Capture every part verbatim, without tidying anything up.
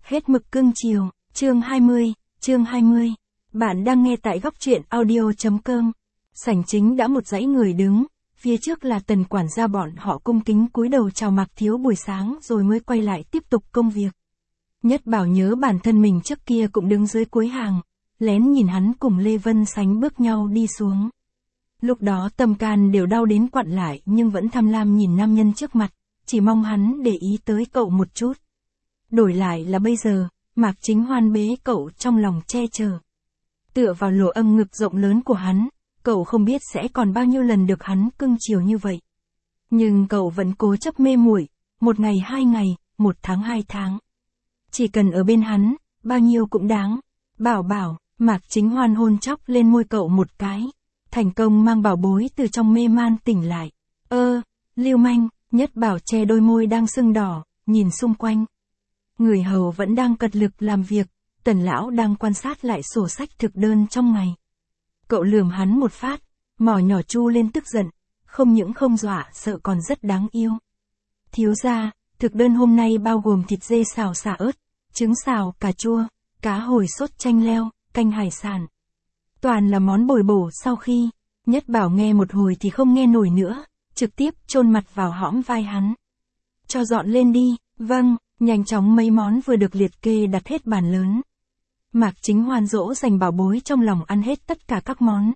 Hết mực cưng chiều, chương hai mươi, chương hai mươi. Bạn đang nghe tại góc truyện audio.com. Sảnh chính đã một dãy người đứng, phía trước là Tần quản gia, bọn họ cung kính cúi đầu chào Mạc Thiếu buổi sáng rồi mới quay lại tiếp tục công việc. Nhất Bảo nhớ bản thân mình trước kia cũng đứng dưới cuối hàng, lén nhìn hắn cùng Lê Vân Sánh bước nhau đi xuống. Lúc đó tâm can đều đau đến quặn lại nhưng vẫn tham lam nhìn nam nhân trước mặt, chỉ mong hắn để ý tới cậu một chút. Đổi lại là bây giờ, Mạc Chính Hoan bế cậu trong lòng che chở. Tựa vào lỗ âm ngực rộng lớn của hắn, cậu không biết sẽ còn bao nhiêu lần được hắn cưng chiều như vậy. Nhưng cậu vẫn cố chấp mê muội, một ngày hai ngày, một tháng hai tháng. Chỉ cần ở bên hắn, bao nhiêu cũng đáng. Bảo bảo, Mạc Chính Hoan hôn chóc lên môi cậu một cái. Thành công mang bảo bối từ trong mê man tỉnh lại. Ơ, lưu manh, Nhất Bảo che đôi môi đang sưng đỏ, nhìn xung quanh. Người hầu vẫn đang cật lực làm việc, Tần lão đang quan sát lại sổ sách thực đơn trong ngày. Cậu lườm hắn một phát, mỏ nhỏ chu lên tức giận, không những không dọa sợ còn rất đáng yêu. Thiếu gia, thực đơn hôm nay bao gồm thịt dê xào xả ớt, trứng xào, cà chua, cá hồi sốt chanh leo, canh hải sản. Toàn là món bồi bổ. Sau khi Nhất Bảo nghe một hồi thì không nghe nổi nữa, trực tiếp chôn mặt vào hõm vai hắn. Cho dọn lên đi. Vâng. Nhanh chóng mấy món vừa được liệt kê đặt hết bàn lớn. Mạc Chính Hoan dỗ dành bảo bối trong lòng ăn hết tất cả các món.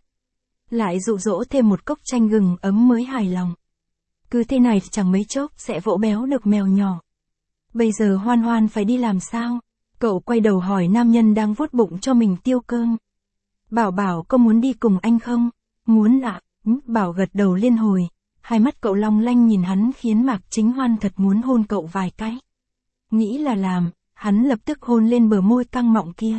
Lại dụ dỗ thêm một cốc chanh gừng ấm mới hài lòng. Cứ thế này chẳng mấy chốc sẽ vỗ béo được mèo nhỏ. Bây giờ Hoan Hoan phải đi làm sao? Cậu quay đầu hỏi nam nhân đang vuốt bụng cho mình tiêu cơm. Bảo bảo có muốn đi cùng anh không? Muốn ạ. À? Bảo gật đầu liên hồi. Hai mắt cậu long lanh nhìn hắn khiến Mạc Chính Hoan thật muốn hôn cậu vài cái. Nghĩ là làm, hắn lập tức hôn lên bờ môi căng mọng kia.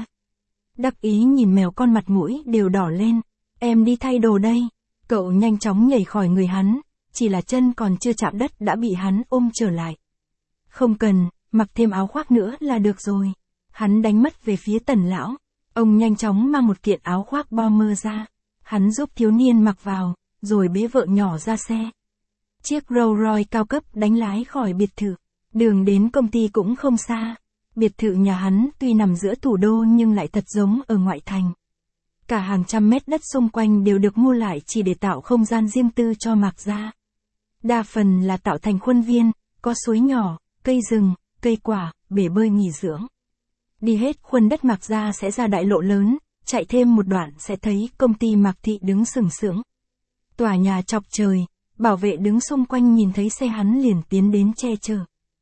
Đắc ý nhìn mèo con mặt mũi đều đỏ lên. Em đi thay đồ đây. Cậu nhanh chóng nhảy khỏi người hắn, chỉ là chân còn chưa chạm đất đã bị hắn ôm trở lại. Không cần, mặc thêm áo khoác nữa là được rồi. Hắn đánh mất về phía Tần lão. Ông nhanh chóng mang một kiện áo khoác bomber ra. Hắn giúp thiếu niên mặc vào, rồi bế vợ nhỏ ra xe. Chiếc Rolls Royce cao cấp đánh lái khỏi biệt thự. Đường đến công ty cũng không xa. Biệt thự nhà hắn tuy nằm giữa thủ đô nhưng lại thật giống ở ngoại thành. Cả hàng trăm mét đất xung quanh đều được mua lại chỉ để tạo không gian riêng tư cho Mạc gia. Đa phần là tạo thành khuôn viên, có suối nhỏ, cây rừng, cây quả, bể bơi nghỉ dưỡng. Đi hết khuôn đất Mạc gia sẽ ra đại lộ lớn, chạy thêm một đoạn sẽ thấy công ty Mạc Thị đứng sừng sững. Tòa nhà chọc trời, bảo vệ đứng xung quanh nhìn thấy xe hắn liền tiến đến che chở.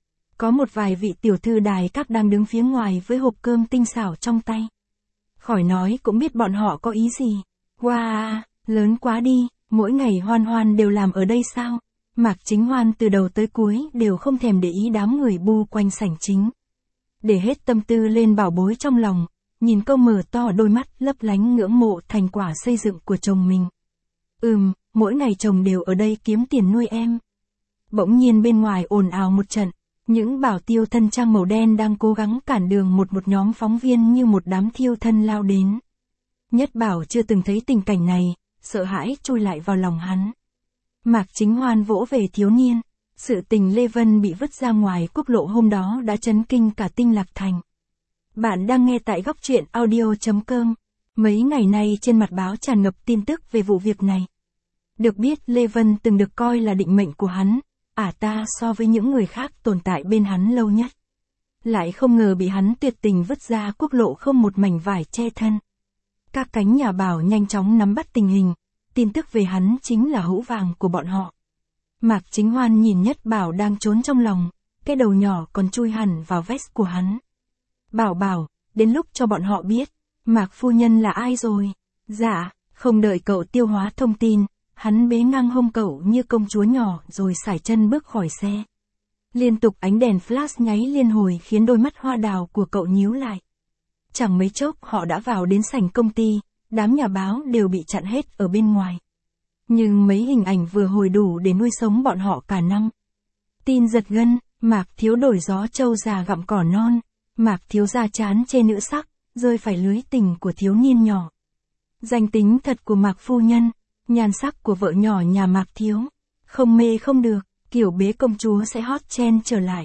Có một vài vị tiểu thư đài các đang đứng phía ngoài với hộp cơm tinh xảo trong tay. Khỏi nói cũng biết bọn họ có ý gì. Wow, lớn quá đi, mỗi ngày Hoan Hoan đều làm ở đây sao? Mạc Chính Hoan từ đầu tới cuối đều không thèm để ý đám người bu quanh sảnh chính. Để hết tâm tư lên bảo bối trong lòng, nhìn câu mở to đôi mắt lấp lánh ngưỡng mộ thành quả xây dựng của chồng mình. Ừm, mỗi ngày chồng đều ở đây kiếm tiền nuôi em. Bỗng nhiên bên ngoài ồn ào một trận. Những bảo tiêu thân trang màu đen đang cố gắng cản đường một một nhóm phóng viên như một đám thiêu thân lao đến. Nhất Bảo chưa từng thấy tình cảnh này, sợ hãi chui lại vào lòng hắn. Mạc Chính Hoan vỗ về thiếu niên. Sự tình Lê Vân bị vứt ra ngoài quốc lộ hôm đó đã chấn kinh cả Tinh Lạc Thành. Bạn đang nghe tại góc truyện audio.com. Mấy ngày nay trên mặt báo tràn ngập tin tức về vụ việc này. Được biết Lê Vân từng được coi là định mệnh của hắn. Ả ta so với những người khác tồn tại bên hắn lâu nhất. Lại không ngờ bị hắn tuyệt tình vứt ra quốc lộ không một mảnh vải che thân. Các cánh nhà bảo nhanh chóng nắm bắt tình hình. Tin tức về hắn chính là hũ vàng của bọn họ. Mạc Chính Hoan nhìn Nhất Bảo đang trốn trong lòng. Cái đầu nhỏ còn chui hẳn vào vest của hắn. Bảo bảo, đến lúc cho bọn họ biết. Mạc phu nhân là ai rồi? Dạ, không đợi cậu tiêu hóa thông tin. Hắn bế ngang hông cậu như công chúa nhỏ rồi sải chân bước khỏi xe. Liên tục ánh đèn flash nháy liên hồi khiến đôi mắt hoa đào của cậu nhíu lại. Chẳng mấy chốc họ đã vào đến sảnh công ty, đám nhà báo đều bị chặn hết ở bên ngoài. Nhưng mấy hình ảnh vừa hồi đủ để nuôi sống bọn họ cả năm. Tin giật gân, Mạc thiếu đổi gió trâu già gặm cỏ non, Mạc thiếu da chán chê nữ sắc, rơi phải lưới tình của thiếu niên nhỏ. Danh tính thật của Mạc phu nhân. Nhan sắc của vợ nhỏ nhà Mạc thiếu. Không mê không được, kiểu bế công chúa sẽ hot trend trở lại.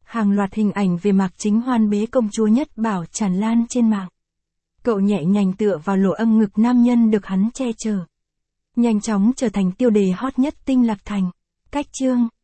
Hàng loạt hình ảnh về Mạc Chính Hoan bế công chúa Nhất Bảo tràn lan trên mạng. Cậu nhẹ nhàng tựa vào lỗ âm ngực nam nhân được hắn che chở. Nhanh chóng trở thành tiêu đề hot nhất Tinh Lạc Thành. Cách chương